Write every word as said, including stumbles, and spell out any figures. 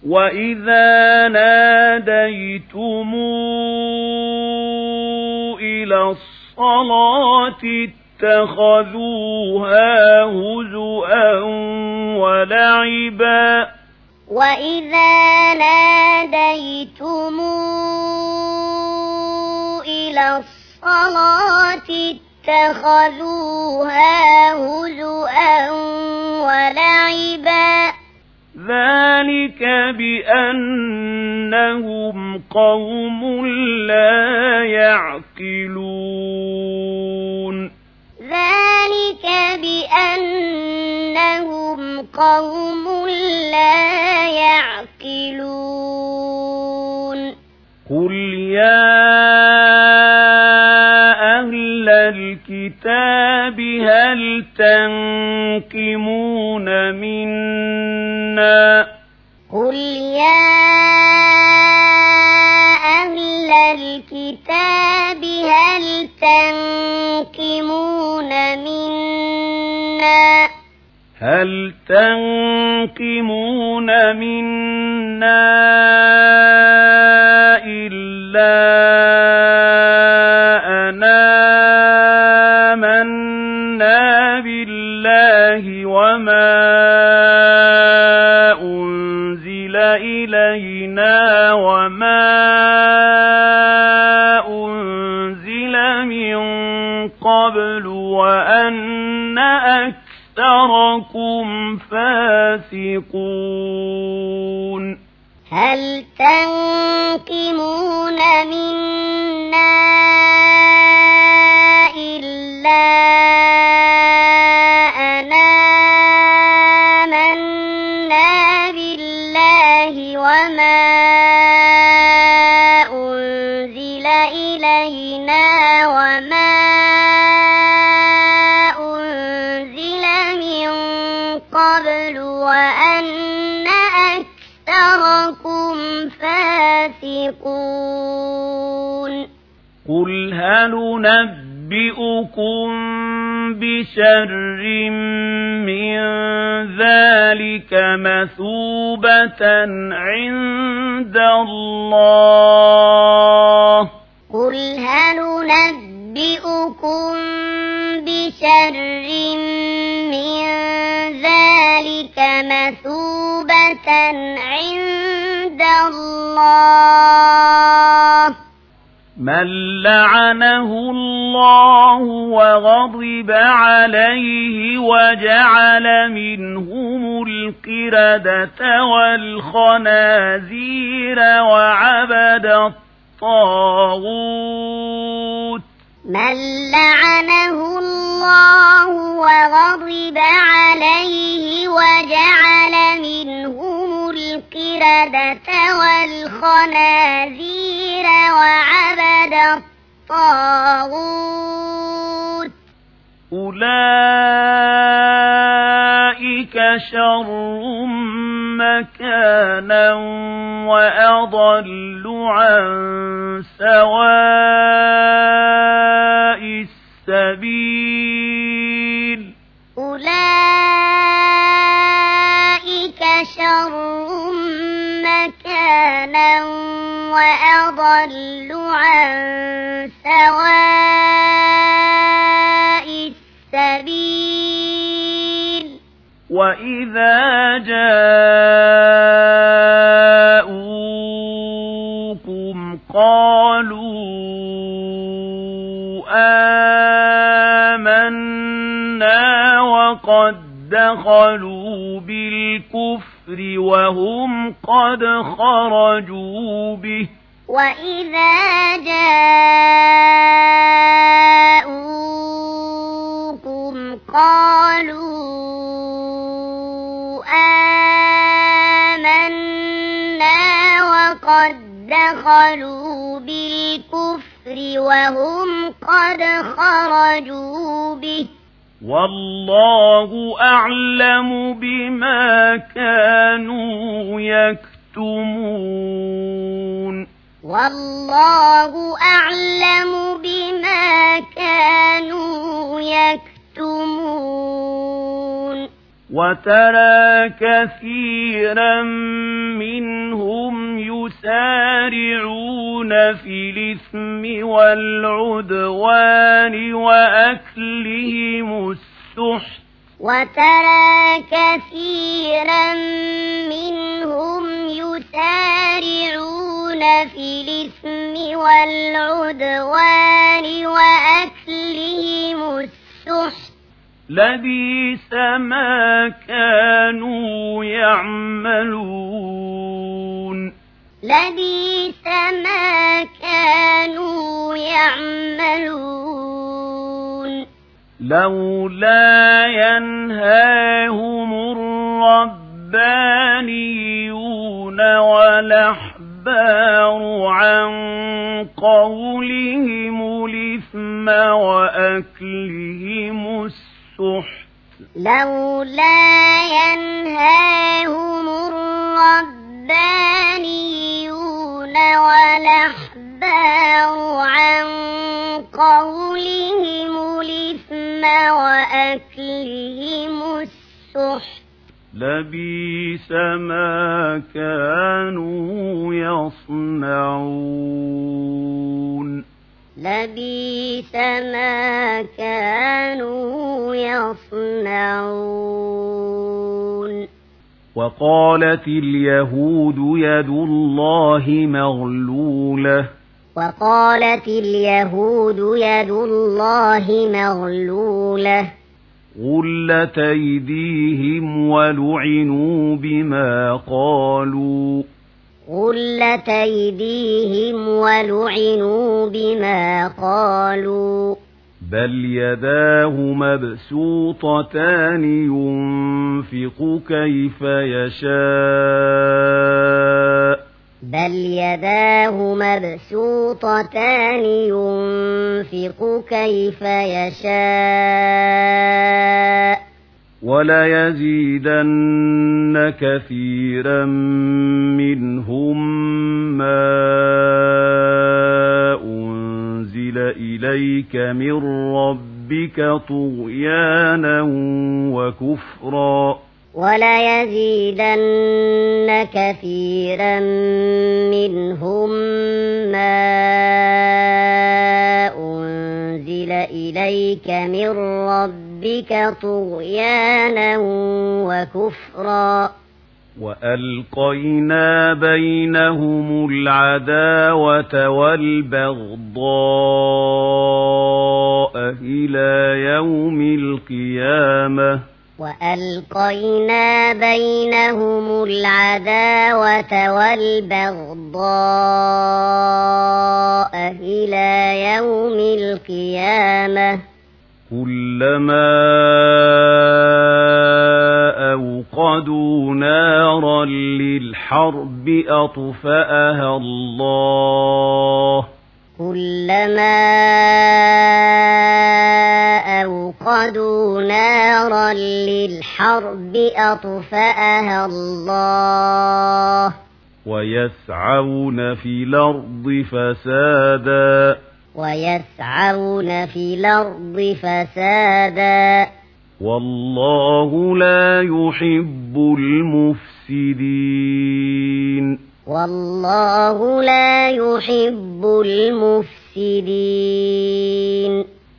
وَإِذَا نَادَيْتُمْ إِلَى الصَّلَاةِ اتَّخَذُوهَا هُزُوًا وَلَعِبًا وَإِذَا نَادَيْتُمْ إِلَى الصَّلَاةِ اتَّخَذُوهَا هُزُوًا وَلَعِبًا ذَلِكَ بِأَنَّهُمْ قَوْمٌ لَّا يَعْقِلُونَ ذَلِكَ بِأَنَّهُمْ قَوْمٌ لَّا يَعْقِلُونَ قُلْ يَا أَهْلَ الْكِتَابِ هَلْ تَنقِمُونَ مِنَّا قُلْ يَا أَهْلَ الْكِتَابِ هَلْ تَنقِمُونَ مِنَّا هَلْ تَنقِمُونَ مِنَّا إِلَّا أَنْ آمَنَّا بِاللَّهِ وَمَا أُنْزِلَ إِلَيْنَا وَمَا أُنْزِلَ مِنْ قَبْلُ وَأَنَّ أَكْثَرَكُمْ فَاسِقُونَ هَلْ تَنقِمُونَ مِنَّا إِلَّا أَنْ آمَنَّا بِاللَّهِ وَمَا أُنْزِلَ إِلَيْنَا وَمَا أُنْزِلَ مِنْ قَبْلُ وَأَنَّ أَكْثَرَكُمْ فَاسِقُونَ قُلْ هَلْ نُنَبِّئُكُم بِشَرٍّ مِّن ذَلِكَ مَثُوبَةً عِندَ اللَّهِ قُلْ هَلْ نُنَبِّئُكُم بِشَرٍّ مِّن ذَلِكَ مَثُوبَةً عِندَ اللَّهِ مَن لَّعَنَهُ اللَّهُ وَغَضِبَ عَلَيْهِ وَجَعَلَ مِنْهُمُ الْقِرَدَةَ وَالْخَنَازِيرَ وَعَبَدَ الطَّاغُوتَ مَن لَّعَنَهُ اللَّهُ وَغَضِبَ عَلَيْهِ وَجَعَلَ مِنْهُمُ الْقِرَدَةَ وَالْخَنَازِيرَ وَعَبَدَ الطَّاغُوتَ أُولَئِكَ شَرٌّ مَّكَانًا وَأَضَلُّ عَن سَوَاءِ السَّبِيلِ أُولَئِكَ شَرٌّ مَّكَانًا وَأَضَلُّ عَن سَوَاءِ السَّبِيلِ وَإِذَا جَاءُوكُمْ قَالُوا آمَنَّا وَقَدْ دَخَلُوا بِالْكُفْرِ وَهُمْ قَدْ خَرَجُوا بِهِ وَإِذَا جَاءُوكُمْ قَالُوا آمَنَّا وَقَدْ دَخَلُوا بِالْكُفْرِ وَهُمْ قَدْ خَرَجُوا بِهِ وَاللَّهُ أَعْلَمُ بِمَا كَانُوا يَكْتُمُونَ وَاللَّهُ أَعْلَمُ بِمَا كَانُوا يَكْتُمُونَ وَتَرَى كَثِيرًا مِنْ يسارعون في الإثم والعدوان وأكلهم السحت وترى كثيرا منهم يسارعون في الإثم والعدوان وأكلهم السحت لبئس ما كانوا يعملون لبئس ما كانوا يعملون لولا ينهاهم الربانيون والأحبار عن قولهم الإثم وأكلهم السحت لولا ينهاهم الربانيون والأحبار عن قولهم الإثم وأكلهم السحت لبئس ما كانوا يصنعون لبئس ما كانوا يصنعون وقالت اليهود يد الله مغلولة وقالت اليهود يد الله مغلولة غلت أيديهم ولعنوا بما قالوا غلت أيديهم ولعنوا بما قالوا بل يداه مبسوطتان ينفق كيف يشاء بل يداه مبسوطتان ينفق كيف يشاء وليزيدن كثيرا منهم ما أنزل إليك من ربك طغيانا وكفرا وليزيدن كثيرا منهم ما أنزل إليك من ربك طغيانا وكفرا وألقينا بينهم العداوة والبغضاء إلى يوم القيامة وألقينا بينهم العداوة والبغضاء إلى يوم القيامة كلما أوقدوا نارا للحرب أطفأها الله كلما أوقدوا نارا للحرب أطفأها الله ويسعون في الأرض فسادا ويسعون في الأرض فسادا والله لا يحب المفسدين والله لا يحب المفسدين